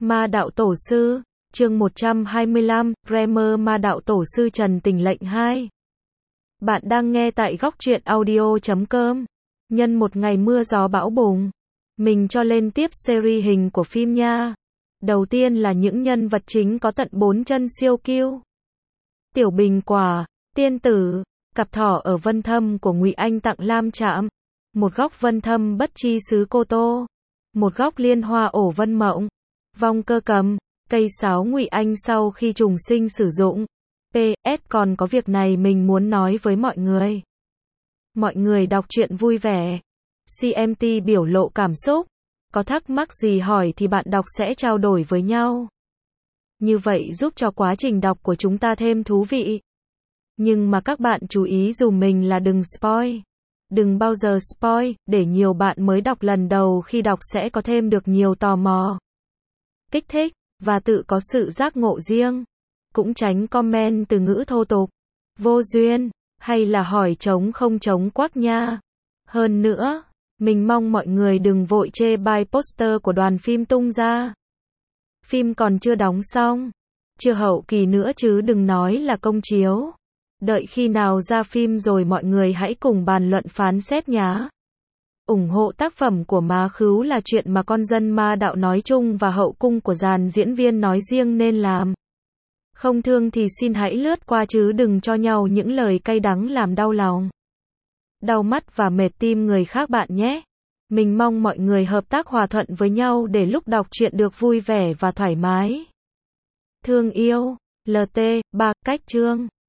Ma đạo tổ sư, chương 125, Grammar Ma đạo tổ sư Trần Tình lệnh 2. Bạn đang nghe tại góc truyện audio.com. Nhân một ngày mưa gió bão bùng, mình cho lên tiếp series hình của phim nha. Đầu tiên là những nhân vật chính có tận 4 chân siêu kiêu. Tiểu Bình Quả, Tiên Tử, cặp thỏ ở Vân Thâm của Ngụy Anh tặng Lam Trạm, một góc Vân Thâm bất tri xứ Cô Tô, một góc Liên Hoa ổ Vân Mộng, Vong Cơ Cầm, cây sáo Ngụy Anh sau khi trùng sinh sử dụng. PS còn có việc này mình muốn nói với mọi người. Mọi người đọc truyện vui vẻ. CMT biểu lộ cảm xúc. Có thắc mắc gì hỏi thì bạn đọc sẽ trao đổi với nhau. Như vậy giúp cho quá trình đọc của chúng ta thêm thú vị. Nhưng mà các bạn chú ý dùm mình là đừng spoil. Đừng bao giờ spoil, để nhiều bạn mới đọc lần đầu khi đọc sẽ có thêm được nhiều tò mò, kích thích, và tự có sự giác ngộ riêng. Cũng tránh comment từ ngữ thô tục, vô duyên, hay là hỏi trống không trống quắc nha. Hơn nữa, mình mong mọi người đừng vội chê bai poster của đoàn phim tung ra. Phim còn chưa đóng xong, chưa hậu kỳ nữa chứ đừng nói là công chiếu. Đợi khi nào ra phim rồi mọi người hãy cùng bàn luận phán xét nhá. Ủng hộ tác phẩm của Má Khứu là chuyện mà con dân ma đạo nói chung và hậu cung của dàn diễn viên nói riêng nên làm. Không thương thì xin hãy lướt qua chứ đừng cho nhau những lời cay đắng làm đau lòng, đau mắt và mệt tim người khác bạn nhé. Mình mong mọi người hợp tác hòa thuận với nhau để lúc đọc truyện được vui vẻ và thoải mái. Thương yêu, LT, 3, cách chương.